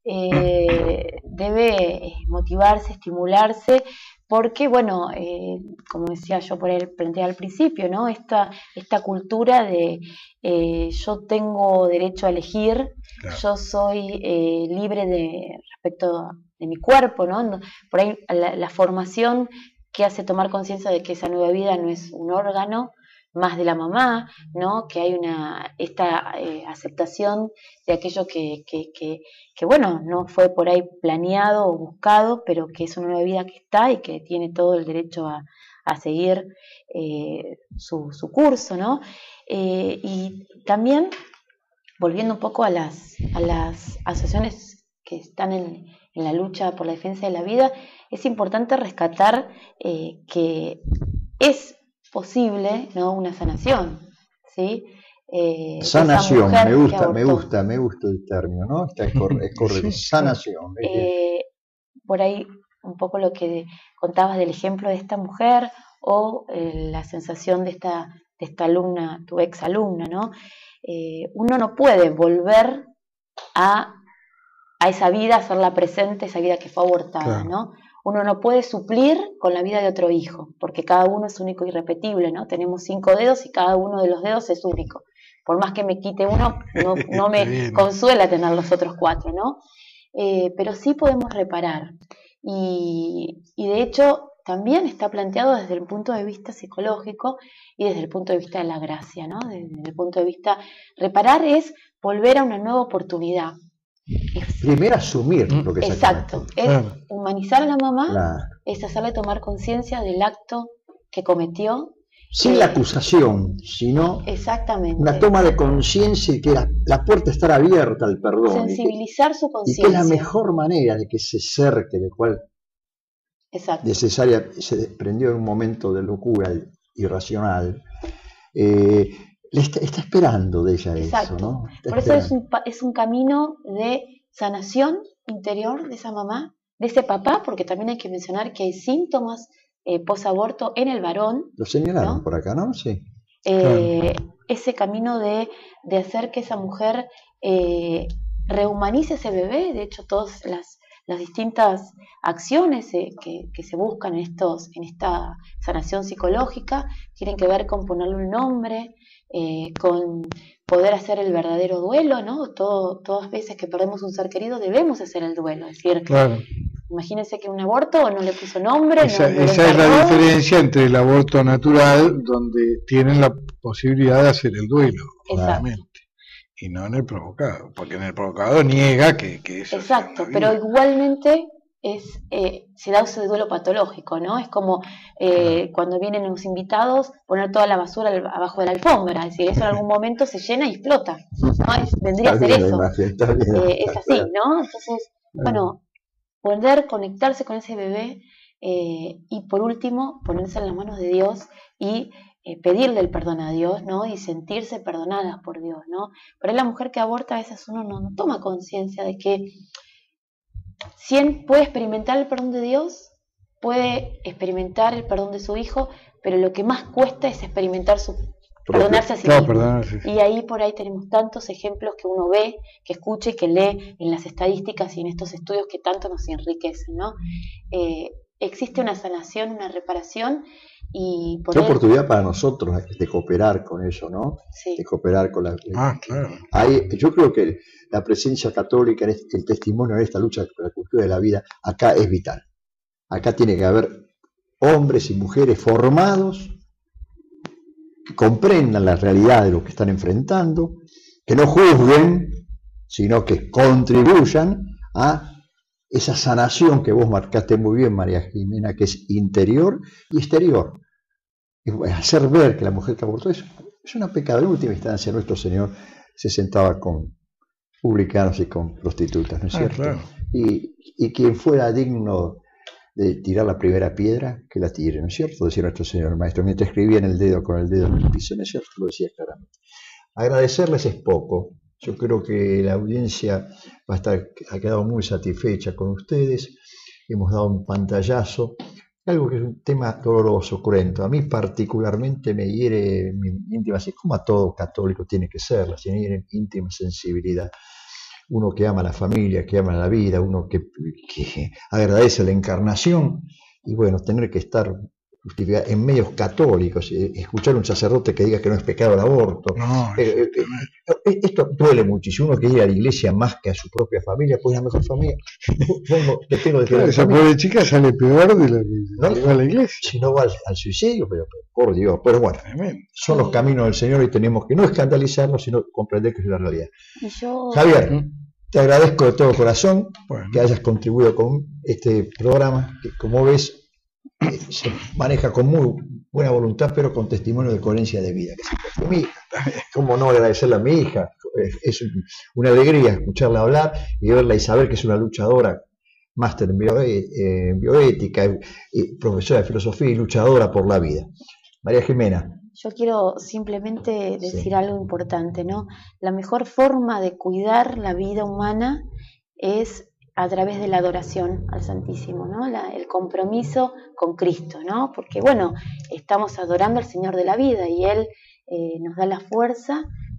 eh, debe motivarse, estimularse, porque, bueno, eh, como decía yo por ahí, planteé al principio, ¿no? Esta, esta cultura de eh, yo tengo derecho a elegir, Claro. yo soy eh, libre de respecto a, de mi cuerpo, ¿no? No, por ahí la, la formación que hace tomar conciencia de que esa nueva vida no es un órgano más de la mamá, ¿no? Que hay una esta eh, aceptación de aquello que, que, que, que, bueno, no fue por ahí planeado o buscado, pero que es una nueva vida que está y que tiene todo el derecho a, a seguir eh, su, su curso, ¿no? Eh, y también, volviendo un poco a las, a las asociaciones que están en, en la lucha por la defensa de la vida, es importante rescatar eh, que es posible, ¿no?, una sanación, ¿sí? Eh, Sanación, esa mujer me que gusta, me abortó. gusta, me gusta el término, ¿no? Está, es correcto, es correcto. Sí. Sanación. es que- Eh, por ahí un poco lo que contabas del ejemplo de esta mujer o eh, la sensación de esta, de esta alumna, tu ex alumna, ¿no? Eh, uno no puede volver a, a esa vida, hacerla presente, esa vida que fue abortada, Claro. ¿no? Uno no puede suplir con la vida de otro hijo, porque cada uno es único y irrepetible, ¿no? Tenemos cinco dedos y cada uno de los dedos es único. Por más que me quite uno, no, no me Está bien. consuela tener los otros cuatro, ¿no? Eh, pero sí podemos reparar. Y, y de hecho también está planteado desde el punto de vista psicológico y desde el punto de vista de la gracia, ¿no? Desde el punto de vista, reparar es volver a una nueva oportunidad. Es- Primero asumir lo que se exacto, comete. es Claro. humanizar a la mamá, Claro. es hacerle tomar conciencia del acto que cometió. Sin Eh, la acusación, sino Exactamente. una toma de conciencia y que la, la puerta estará abierta al perdón. Y que, Sensibilizar su y que conciencia. es la mejor manera de que ese ser que de cual Exacto. necesaria se desprendió en un momento de locura irracional, eh, le está, está esperando de ella Exacto. eso, ¿no? Está Por eso es esperando. un, pa- es un camino de sanación interior de esa mamá, de ese papá, porque también hay que mencionar que hay síntomas eh, posaborto en el varón, Lo señalaron ¿no? por acá, ¿no? Sí. eh, ese camino de, de hacer que esa mujer eh, rehumanice ese bebé. De hecho, todas las, las distintas acciones eh, que, que se buscan en, estos, en esta sanación psicológica tienen que ver con ponerle un nombre, eh, con poder hacer el verdadero duelo, ¿no? Todo, todas veces que perdemos un ser querido debemos hacer el duelo, es decir, Claro. imagínense que un aborto no le puso nombre, Esa, no, no lo esa es la enterró. diferencia entre el aborto natural, donde tienen la posibilidad de hacer el duelo, Exacto. claramente, y no en el provocado, porque en el provocado niega que, que eso sea Exacto, una pero vida. igualmente es, eh, se da ese duelo patológico, ¿no? Es como eh, cuando vienen los invitados, poner toda la basura al- abajo de la alfombra, es decir, eso en algún momento se llena y explota, ¿no? Es- vendría a Está ser bien la eso. imagen, está bien. Eh, es así, ¿no? Entonces, Claro. bueno, poder conectarse con ese bebé eh, y por último ponerse en las manos de Dios y eh, pedirle el perdón a Dios, ¿no? Y sentirse perdonadas por Dios, ¿no? Pero la mujer que aborta a veces uno no, no toma conciencia de que si él puede experimentar el perdón de Dios, puede experimentar el perdón de su hijo, pero lo que más cuesta es experimentar su perdonarse a sí Claro, mismo. perdón, sí, sí. Y ahí por ahí tenemos tantos ejemplos que uno ve, que escucha y que lee en las estadísticas y en estos estudios que tanto nos enriquecen, ¿no? Eh, existe una sanación, una reparación y Qué poder... oportunidad para nosotros de cooperar con eso, ¿no? Sí, De cooperar con la... Ah, claro. Hay, yo creo que la presencia católica, en este- el testimonio de esta lucha por la cultura de la vida, acá es vital. Acá tiene que haber hombres y mujeres formados que comprendan la realidad de lo que están enfrentando, que no juzguen, sino que contribuyan a esa sanación que vos marcaste muy bien, María Jimena, que es interior y exterior. Y hacer ver que la mujer que abortó es, es una pecadora. En última instancia, nuestro Señor se sentaba con publicanos y con prostitutas, ¿no es cierto? Ah, claro. y, y quien fuera digno de tirar la primera piedra, que la tire, ¿no es cierto? Decía nuestro Señor Maestro, mientras escribía en el dedo con el dedo en el piso, ¿no es cierto? Lo decía claramente. Agradecerles es poco. Yo creo que la audiencia va a estar, ha quedado muy satisfecha con ustedes. Hemos dado un pantallazo, algo que es un tema doloroso, cruento. A mí particularmente me hiere mi íntima, así como a todo católico tiene que ser, la hiere íntima sensibilidad. Uno que ama a la familia, que ama la vida, uno que, que agradece la encarnación, y bueno, tener que estar justificado en medios católicos, escuchar a un sacerdote que diga que no es pecado el aborto. No, eh, eh, eh, esto duele muchísimo. Uno que ir a la iglesia más que a su propia familia, pues la mejor familia. que tengo de claro, esa pobre chica sale peor de lo que ¿no? va a la iglesia. Si no va al, al suicidio, pero, pero por Dios. Pero bueno, son los caminos del Señor y tenemos que no escandalizarnos, sino comprender que es la realidad. Yo... Javier, te agradezco de todo corazón bueno. que hayas contribuido con este programa, que como ves, se maneja con muy buena voluntad, pero con testimonio de coherencia de vida. Que mi hija, ¿cómo no agradecerle a mi hija? Es una alegría escucharla hablar y verla y saber que es una luchadora, máster en, bio, en bioética, y profesora de filosofía y luchadora por la vida. María Jimena. Yo quiero simplemente decir sí. algo importante, ¿no? La mejor forma de cuidar la vida humana es a través de la adoración al Santísimo, ¿no? La, el compromiso con Cristo, ¿no? Porque, bueno, estamos adorando al Señor de la vida y Él eh, nos da la fuerza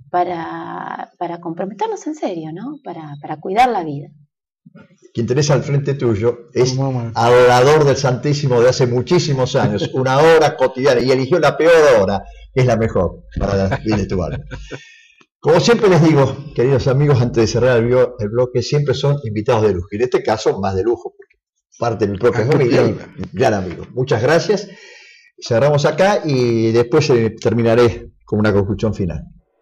para, para comprometernos en serio, ¿no? Para, para cuidar la vida. Quien tenés al frente tuyo es adorador del Santísimo de hace muchísimos años, una hora cotidiana, y eligió la peor hora, que es la mejor para el bien de tu alma. Como siempre les digo, queridos amigos, antes de cerrar el, bio, el bloque, siempre son invitados de lujo. Y en este caso, más de lujo, porque parte de mi propia familia y gran amigo. Muchas gracias. Cerramos acá y después eh, terminaré con una conclusión final.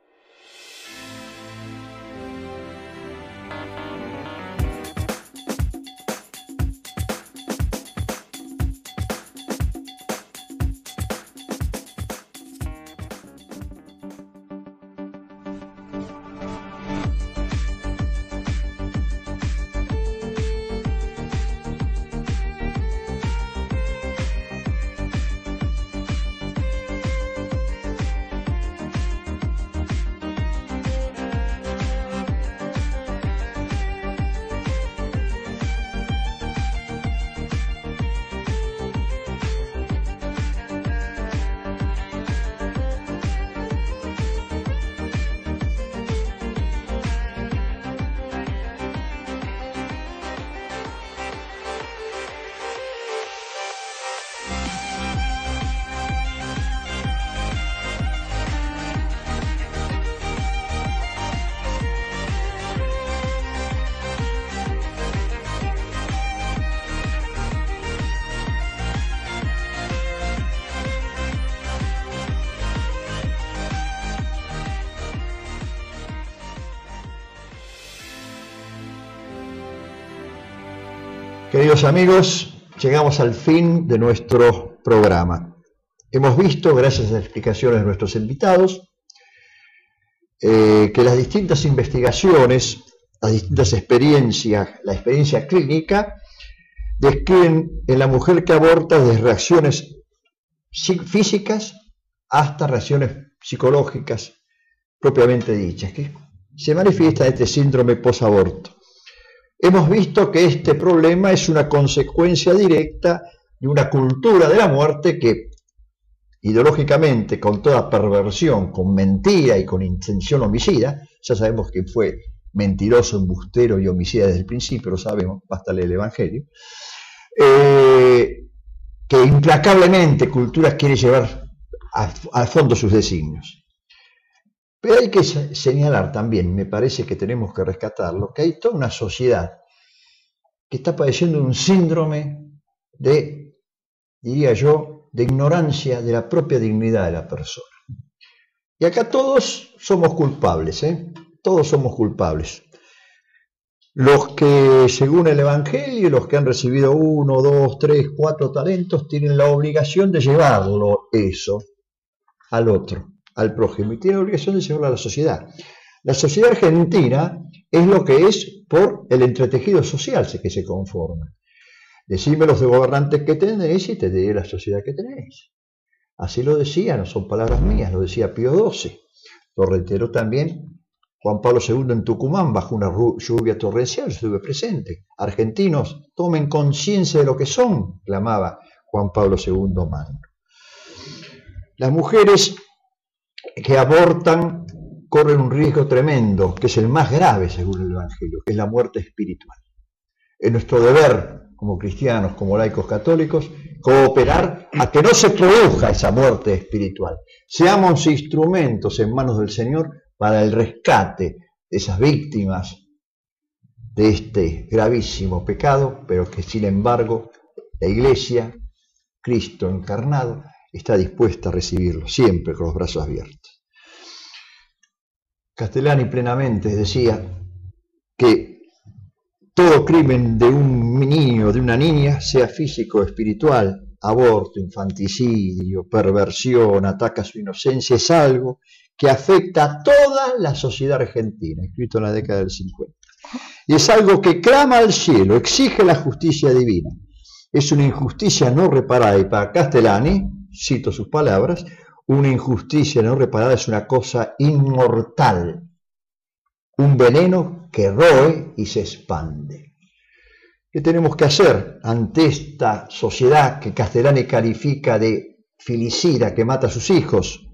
Queridos amigos, llegamos al fin de nuestro programa. Hemos visto, gracias a las explicaciones de nuestros invitados, eh, que las distintas investigaciones, las distintas experiencias, la experiencia clínica, describen en la mujer que aborta desde reacciones físicas hasta reacciones psicológicas propiamente dichas, que se manifiesta este síndrome posaborto. Hemos visto que este problema es una consecuencia directa de una cultura de la muerte que, ideológicamente, con toda perversión, con mentira y con intención homicida, ya sabemos que fue mentiroso, embustero y homicida desde el principio, lo sabemos, basta leer el Evangelio, eh, que implacablemente culturas quiere llevar a, a fondo sus designios. Pero hay que señalar también, me parece que tenemos que rescatarlo, que hay toda una sociedad que está padeciendo un síndrome de, diría yo, de ignorancia de la propia dignidad de la persona. Y acá todos somos culpables, ¿eh? Todos somos culpables. Los que, según el Evangelio, los que han recibido uno, dos, tres, cuatro talentos, tienen la obligación de llevarlo eso al otro, al prójimo, y tienen la obligación de llevarlo a la sociedad. La sociedad argentina es lo que es por el entretejido social que se conforma. Decime los de gobernantes que tenéis y te diré la sociedad que tenéis. Así lo decía, no son palabras mías, lo decía Pío doce. Lo reiteró también Juan Pablo segundo en Tucumán, bajo una lluvia torrencial, yo estuve presente. Argentinos, tomen conciencia de lo que son, clamaba Juan Pablo segundo Magno. Las mujeres que abortan corren un riesgo tremendo, que es el más grave según el Evangelio, que es la muerte espiritual. Es nuestro deber, como cristianos, como laicos católicos, cooperar a que no se produzca esa muerte espiritual. Seamos instrumentos en manos del Señor para el rescate de esas víctimas de este gravísimo pecado, pero que sin embargo la Iglesia, Cristo encarnado, está dispuesta a recibirlo, siempre con los brazos abiertos. Castellani plenamente decía que todo crimen de un niño o de una niña, sea físico o espiritual, aborto, infanticidio, perversión, ataque a su inocencia, es algo que afecta a toda la sociedad argentina, escrito en la década del cincuenta. Y es algo que clama al cielo, exige la justicia divina. Es una injusticia no reparada, y para Castellani, cito sus palabras, una injusticia no reparada es una cosa inmortal, un veneno que roe y se expande. ¿Qué tenemos que hacer ante esta sociedad que Castellani califica de filicida, que mata a sus hijos?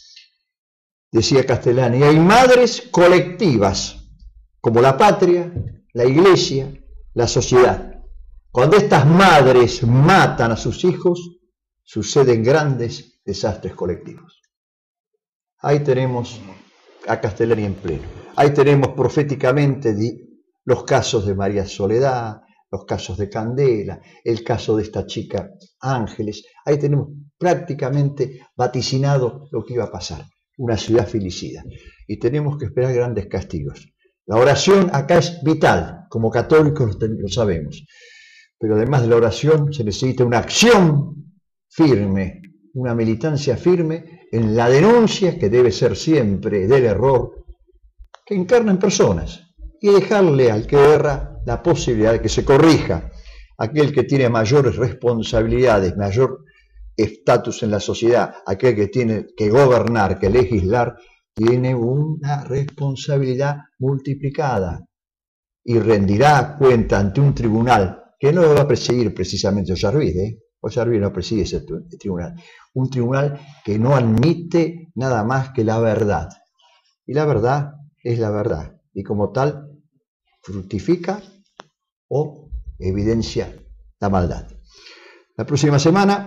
Decía Castellani, hay madres colectivas, como la patria, la iglesia, la sociedad. Cuando estas madres matan a sus hijos, suceden grandes desastres colectivos. Ahí tenemos a Castellani en pleno. Ahí tenemos proféticamente los casos de María Soledad, los casos de Candela, el caso de esta chica Ángeles. Ahí tenemos prácticamente vaticinado lo que iba a pasar. Una ciudad filicida. Y tenemos que esperar grandes castigos. La oración acá es vital, como católicos lo sabemos. Pero además de la oración se necesita una acción firme, una militancia firme en la denuncia, que debe ser siempre del error, que encarnan personas, y dejarle al que erra la posibilidad de que se corrija. Aquel que tiene mayores responsabilidades, mayor estatus en la sociedad, aquel que tiene que gobernar, que legislar, tiene una responsabilidad multiplicada y rendirá cuenta ante un tribunal que no lo va a presidir precisamente Ollarvide, ¿eh? Ollarvide no preside ese tribunal, un tribunal que no admite nada más que la verdad, y la verdad es la verdad, y como tal fructifica o evidencia la maldad. La próxima semana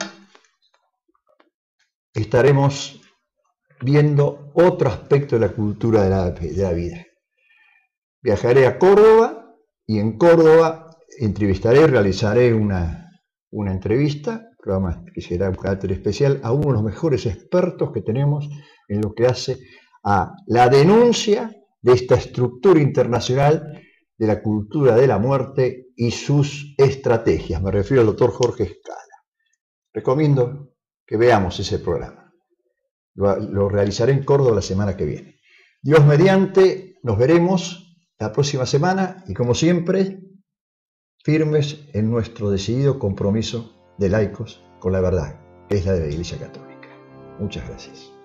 estaremos viendo otro aspecto de la cultura de la, de la vida. Viajaré a Córdoba y en Córdoba entrevistaré, realizaré una, una entrevista, programa que será un carácter especial, a uno de los mejores expertos que tenemos en lo que hace a la denuncia de esta estructura internacional de la cultura de la muerte y sus estrategias. Me refiero al doctor Jorge Escala. Recomiendo que veamos ese programa. Lo, lo realizaré en Córdoba la semana que viene. Dios mediante, nos veremos la próxima semana y como siempre, firmes en nuestro decidido compromiso de laicos con la verdad, que es la de la Iglesia Católica. Muchas gracias.